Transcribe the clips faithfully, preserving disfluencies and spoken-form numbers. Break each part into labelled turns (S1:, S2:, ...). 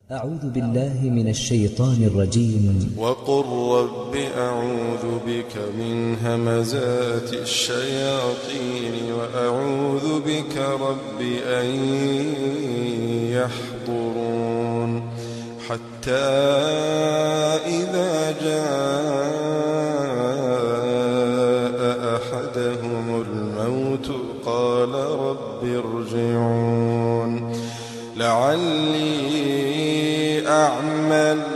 S1: أعوذ بالله من الشيطان الرجيم.
S2: وقل رب أعوذ بك من همزات الشياطين وأعوذ بك رب أن يحضرون حتى إذا جاء أحدهم الموت قال رب ارجعون لعلي أعمل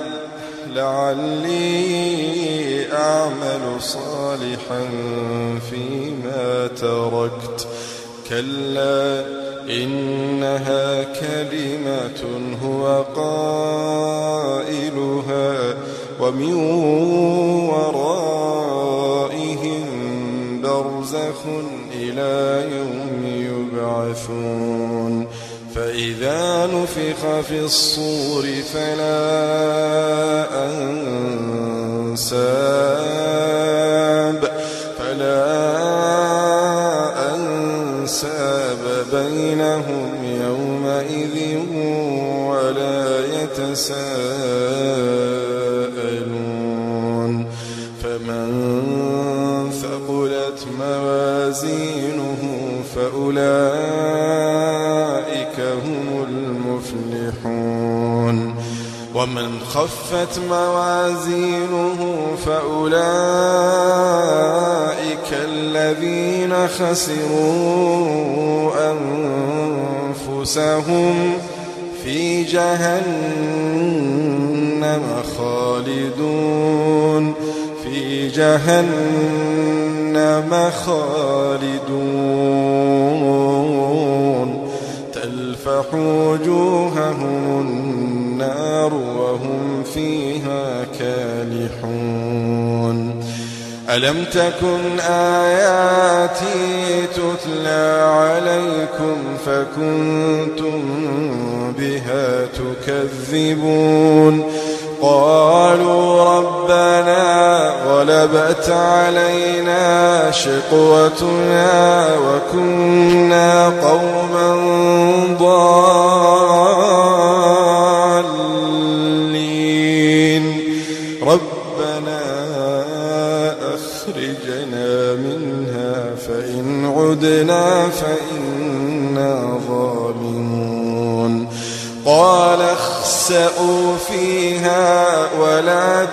S2: لعلي أعمل صالحا فيما تركت كلا إنها كلمة هو قائلها ومن ورائهم برزخ إلى يوم يبعثون فإذا نفخ في الصور فلا أنساب فلا أنساب بينهم يومئذ ولا يتساءلون فمن ثقلت موازينه فأولئك هم المفلحون ومن خفت موازينه فأولئك الذين خسروا أنفسهم في جهنم خالدون في جهنم خالدون تلفح وجوههم النار وهم فيها كالحون ألم تكن آياتي تتلى عليكم فكنتم بها تكذبون قالوا ربنا غلبت علينا شقوتنا وكنا قوما ضالين ربنا أخرجنا منها فإن عدنا فإنا ظالمون قال اخسئوا فيها ولا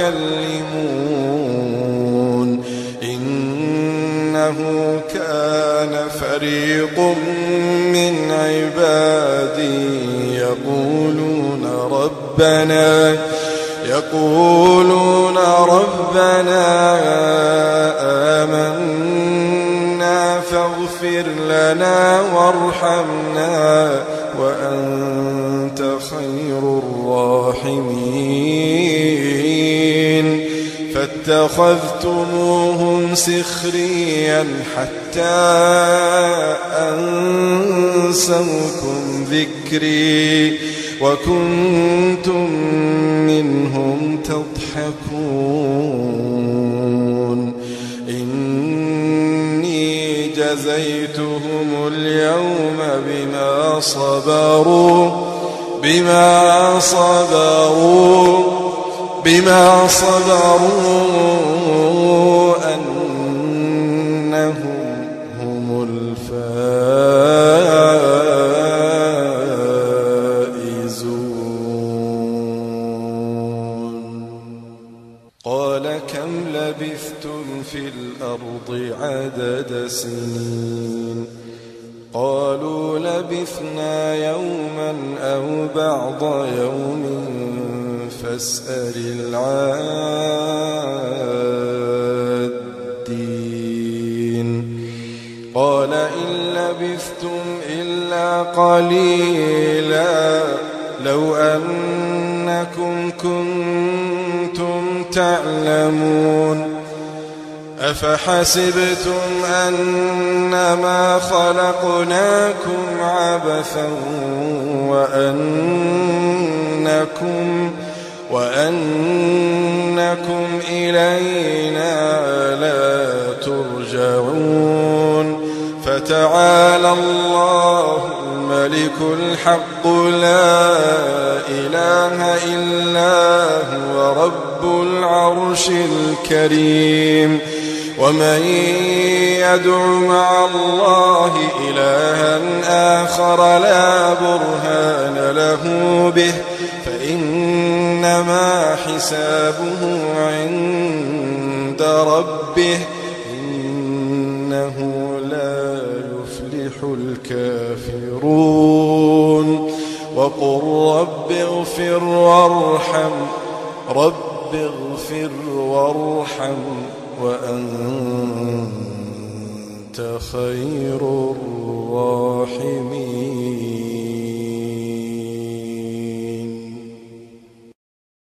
S2: تكلمون إنه كان فريق من عبادي يقولون ربنا يقولون ربنا آمنا فاغفر لنا وارحمنا وأنت خير الراحمين فاتخذتموهم سخريا حتى أنسوكم ذكري وكنتم منهم تضحكون إني جزيتهم اليوم بما صبروا بما صبروا بما صبروا أنهم هم الفائزون قال كم لبثتم في الأرض عدد سنين قالوا لبثنا يوما أو بعض يوم فاسأل العادين قال إن لبثتم إلا قليلا لو أنكم كنتم تعلمون أفحسبتم أنما خلقناكم عبثا وأنكم وأنكم إلينا لا ترجعون فتعالى الله الملك الحق لا إله إله إلا هو رب العرش الكريم ومن يدع مع الله إلها آخر لا برهان له به فإنما حسابه عند ربه إنه لا يفلح الكافرون وقل رب اغفر وارحم رب اغفر وارحم وأنت خير الراحمين.